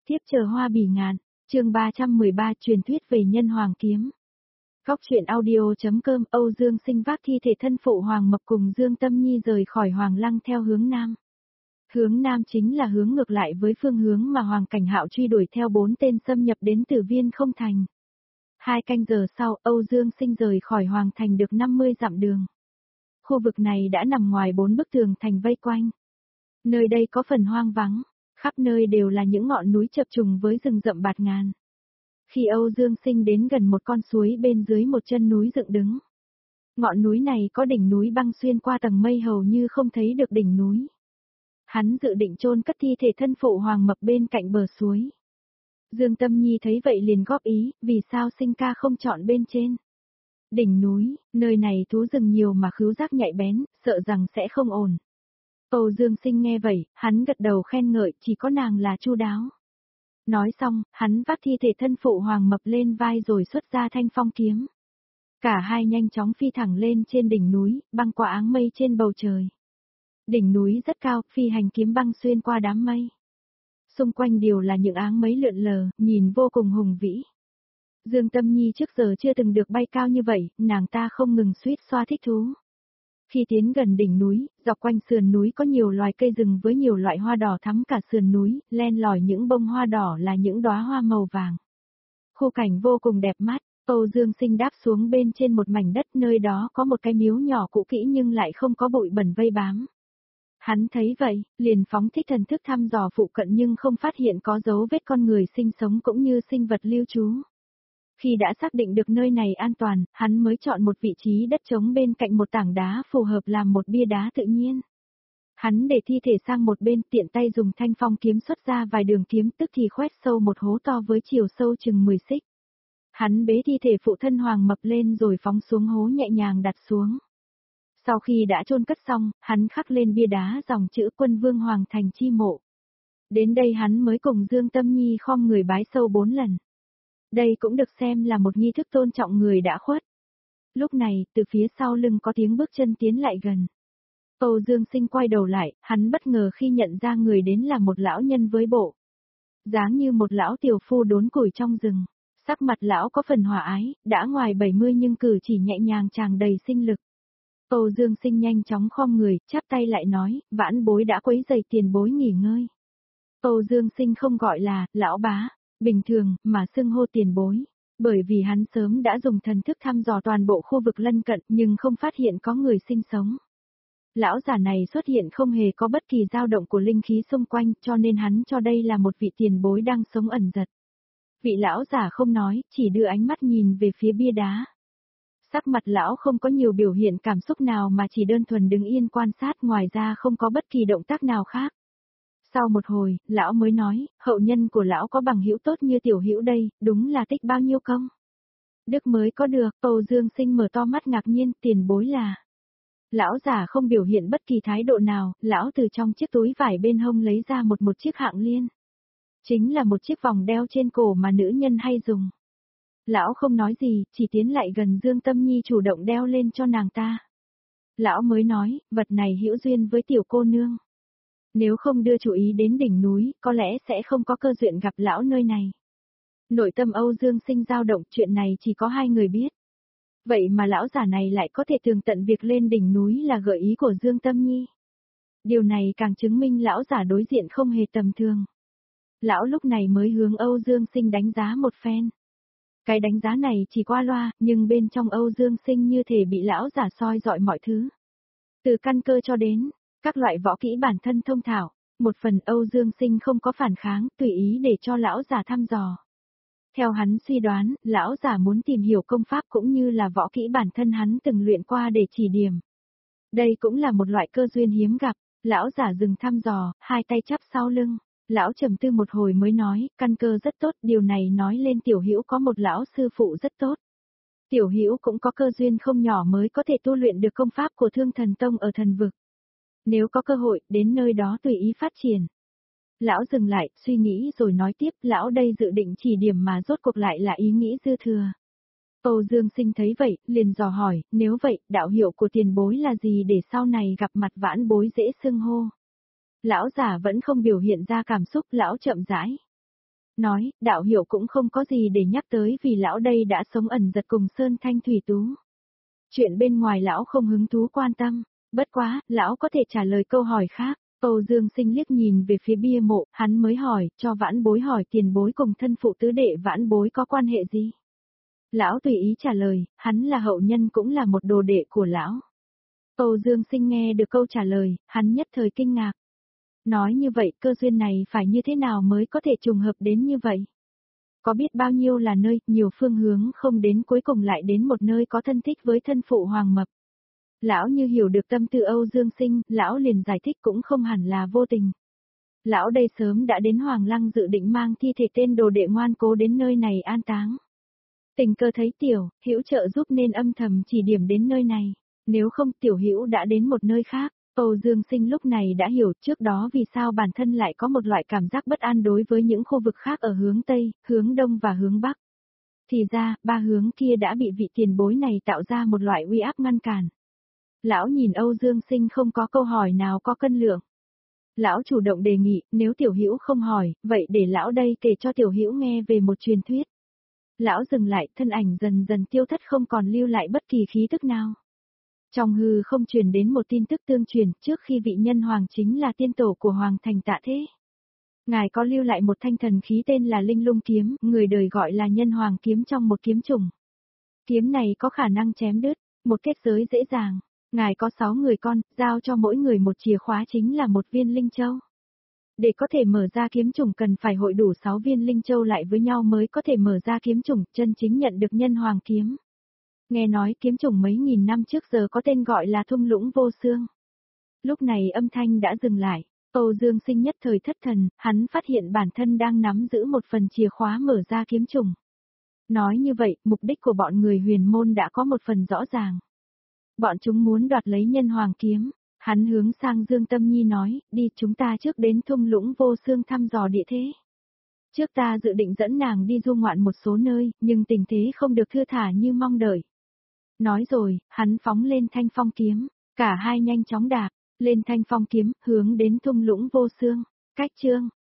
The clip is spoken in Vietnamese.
tiếp chờ hoa bỉ ngạn, chương 313 truyền thuyết về nhân hoàng kiếm. Góc truyện audio.com. Âu Dương Sinh vác thi thể thân phụ Hoàng Mập cùng Dương Tâm Nhi rời khỏi Hoàng Lăng theo hướng Nam. Hướng Nam chính là hướng ngược lại với phương hướng mà Hoàng Cảnh Hạo truy đuổi theo 4 tên xâm nhập đến Tử Viên không thành. 2 canh giờ sau, Âu Dương Sinh rời khỏi Hoàng Thành được 50 dặm đường. Khu vực này đã nằm ngoài 4 bức tường thành vây quanh. Nơi đây có phần hoang vắng, khắp nơi đều là những ngọn núi chập trùng với rừng rậm bạt ngàn. Khi Âu Dương Sinh đến gần một con suối bên dưới một chân núi dựng đứng. Ngọn núi này có đỉnh núi băng xuyên qua tầng mây hầu như không thấy được đỉnh núi. Hắn dự định chôn cất thi thể thân phụ Hoàng Mập bên cạnh bờ suối. Dương Tâm Nhi thấy vậy liền góp ý, vì sao Sinh ca không chọn bên trên. Đỉnh núi, nơi này thú rừng nhiều mà khứu giác nhạy bén, sợ rằng sẽ không ổn. Âu Dương Sinh nghe vậy, hắn gật đầu khen ngợi, chỉ có nàng là chu đáo. Nói xong, hắn vác thi thể thân phụ Hoàng Mập lên vai rồi xuất ra thanh phong kiếm. Cả hai nhanh chóng phi thẳng lên trên đỉnh núi, băng qua áng mây trên bầu trời. Đỉnh núi rất cao, phi hành kiếm băng xuyên qua đám mây. Xung quanh đều là những áng mây lượn lờ, nhìn vô cùng hùng vĩ. Dương Tâm Nhi trước giờ chưa từng được bay cao như vậy, nàng ta không ngừng suýt xoa thích thú. Khi tiến gần đỉnh núi, dọc quanh sườn núi có nhiều loài cây rừng với nhiều loại hoa đỏ thắm cả sườn núi, len lỏi những bông hoa đỏ là những đóa hoa màu vàng. Khung cảnh vô cùng đẹp mắt, Âu Dương Sinh đáp xuống bên trên một mảnh đất, nơi đó có một cái miếu nhỏ cũ kỹ nhưng lại không có bụi bẩn vây bám. Hắn thấy vậy, liền phóng thích thần thức thăm dò phụ cận nhưng không phát hiện có dấu vết con người sinh sống cũng như sinh vật lưu trú. Khi đã xác định được nơi này an toàn, hắn mới chọn một vị trí đất trống bên cạnh một tảng đá phù hợp làm một bia đá tự nhiên. Hắn để thi thể sang một bên, tiện tay dùng thanh phong kiếm xuất ra vài đường kiếm, tức thì khoét sâu một hố to với chiều sâu chừng 10 xích. Hắn bế thi thể phụ thân Hoàng Mập lên rồi phóng xuống hố nhẹ nhàng đặt xuống. Sau khi đã chôn cất xong, hắn khắc lên bia đá dòng chữ Quân Vương Hoàng Thành chi mộ. Đến đây hắn mới cùng Dương Tâm Nhi khom người bái sâu 4 lần. Đây cũng được xem là một nghi thức tôn trọng người đã khuất. Lúc này, từ phía sau lưng có tiếng bước chân tiến lại gần. Âu Dương Sinh quay đầu lại, hắn bất ngờ khi nhận ra người đến là một lão nhân với bộ dáng như một lão tiểu phu đốn củi trong rừng. Sắc mặt lão có phần hòa ái, đã ngoài 70 nhưng cử chỉ nhẹ nhàng tràn đầy sinh lực. Âu Dương Sinh nhanh chóng khom người, chắp tay lại nói, vãn bối đã quấy rầy tiền bối nghỉ ngơi. Âu Dương Sinh không gọi là lão bá bình thường, mà xưng hô tiền bối, bởi vì hắn sớm đã dùng thần thức thăm dò toàn bộ khu vực lân cận nhưng không phát hiện có người sinh sống. Lão giả này xuất hiện không hề có bất kỳ dao động của linh khí xung quanh, cho nên hắn cho đây là một vị tiền bối đang sống ẩn giật. Vị lão giả không nói, chỉ đưa ánh mắt nhìn về phía bia đá. Sắc mặt lão không có nhiều biểu hiện cảm xúc nào mà chỉ đơn thuần đứng yên quan sát, ngoài ra không có bất kỳ động tác nào khác. Sau một hồi, lão mới nói, hậu nhân của lão có bằng hữu tốt như tiểu hữu đây, đúng là tích bao nhiêu công. Đức mới có được. Âu Dương Sinh mở to mắt ngạc nhiên, tiền bối là. Lão giả không biểu hiện bất kỳ thái độ nào, lão từ trong chiếc túi vải bên hông lấy ra một chiếc hạng liên. Chính là một chiếc vòng đeo trên cổ mà nữ nhân hay dùng. Lão không nói gì, chỉ tiến lại gần Dương Tâm Nhi chủ động đeo lên cho nàng ta. Lão mới nói, vật này hữu duyên với tiểu cô nương. Nếu không đưa chú ý đến đỉnh núi, có lẽ sẽ không có cơ duyên gặp lão nơi này. Nội tâm Âu Dương Sinh dao động, chuyện này chỉ có 2 người biết. Vậy mà lão giả này lại có thể tường tận việc lên đỉnh núi là gợi ý của Dương Tâm Nhi. Điều này càng chứng minh lão giả đối diện không hề tầm thường. Lão lúc này mới hướng Âu Dương Sinh đánh giá một phen. Cái đánh giá này chỉ qua loa, nhưng bên trong Âu Dương Sinh như thể bị lão giả soi dọi mọi thứ. Từ căn cơ cho đến các loại võ kỹ bản thân thông thạo, một phần Âu Dương Sinh không có phản kháng, tùy ý để cho lão giả thăm dò. Theo hắn suy đoán, lão giả muốn tìm hiểu công pháp cũng như là võ kỹ bản thân hắn từng luyện qua để chỉ điểm. Đây cũng là một loại cơ duyên hiếm gặp. Lão giả dừng thăm dò, 2 tay chắp sau lưng. Lão trầm tư một hồi mới nói, căn cơ rất tốt, điều này nói lên tiểu hữu có một lão sư phụ rất tốt. Tiểu hữu cũng có cơ duyên không nhỏ mới có thể tu luyện được công pháp của Thương Thần Tông ở thần vực. Nếu có cơ hội, đến nơi đó tùy ý phát triển. Lão dừng lại, suy nghĩ rồi nói tiếp, lão đây dự định chỉ điểm mà rốt cuộc lại là ý nghĩ dư thừa. Âu Dương Sinh thấy vậy, liền dò hỏi, nếu vậy, đạo hiệu của tiền bối là gì để sau này gặp mặt vãn bối dễ xưng hô. Lão giả vẫn không biểu hiện ra cảm xúc, lão chậm rãi nói, đạo hiệu cũng không có gì để nhắc tới vì lão đây đã sống ẩn giật cùng Sơn Thanh Thủy Tú. Chuyện bên ngoài lão không hứng thú quan tâm, bất quá, lão có thể trả lời câu hỏi khác. Âu Dương Sinh liếc nhìn về phía bia mộ, hắn mới hỏi, cho Vãn Bối hỏi tiền bối cùng thân phụ tứ đệ Vãn Bối có quan hệ gì? Lão tùy ý trả lời, hắn là hậu nhân cũng là một đồ đệ của lão. Âu Dương Sinh nghe được câu trả lời, hắn nhất thời kinh ngạc. Nói như vậy cơ duyên này phải như thế nào mới có thể trùng hợp đến như vậy? Có biết bao nhiêu là nơi, nhiều phương hướng không đến cuối cùng lại đến một nơi có thân thích với thân phụ Hoàng Mập. Lão như hiểu được tâm tư Âu Dương Sinh, lão liền giải thích cũng không hẳn là vô tình. Lão đây sớm đã đến Hoàng Lăng dự định mang thi thể tên đồ đệ ngoan cố đến nơi này an táng. Tình cơ thấy Tiểu Hữu trợ giúp nên âm thầm chỉ điểm đến nơi này, nếu không Tiểu Hữu đã đến một nơi khác. Âu Dương Sinh lúc này đã hiểu trước đó vì sao bản thân lại có một loại cảm giác bất an đối với những khu vực khác ở hướng Tây, hướng Đông và hướng Bắc. Thì ra, ba hướng kia đã bị vị tiền bối này tạo ra một loại uy áp ngăn cản. Lão nhìn Âu Dương Sinh không có câu hỏi nào có cân lượng. Lão chủ động đề nghị, nếu Tiểu Hữu không hỏi, vậy để lão đây kể cho Tiểu Hữu nghe về một truyền thuyết. Lão dừng lại, thân ảnh dần dần tiêu thất không còn lưu lại bất kỳ khí tức nào. Trong hư không truyền đến một tin tức tương truyền, trước khi vị nhân hoàng chính là tiên tổ của Hoàng Thành Tạ Thế. Ngài có lưu lại một thanh thần khí tên là Linh Lung Kiếm, người đời gọi là nhân hoàng kiếm trong một kiếm trùng. Kiếm này có khả năng chém đứt, một kết giới dễ dàng. Ngài có 6 người con, giao cho mỗi người một chìa khóa chính là một viên linh châu. Để có thể mở ra kiếm trùng cần phải hội đủ 6 viên linh châu lại với nhau mới có thể mở ra kiếm trùng, chân chính nhận được nhân hoàng kiếm. Nghe nói kiếm trùng mấy nghìn năm trước giờ có tên gọi là thung lũng vô xương. Lúc này âm thanh đã dừng lại, Âu Dương Sinh nhất thời thất thần, hắn phát hiện bản thân đang nắm giữ một phần chìa khóa mở ra kiếm trùng. Nói như vậy, mục đích của bọn người huyền môn đã có một phần rõ ràng. Bọn chúng muốn đoạt lấy nhân hoàng kiếm. Hắn hướng sang Dương Tâm Nhi nói, đi chúng ta trước đến thung lũng vô xương thăm dò địa thế. Trước ta dự định dẫn nàng đi du ngoạn một số nơi, nhưng tình thế không được thưa thả như mong đợi. Nói rồi, hắn phóng lên thanh phong kiếm, cả hai nhanh chóng đạp, lên thanh phong kiếm, hướng đến thung lũng vô xương. Cách chương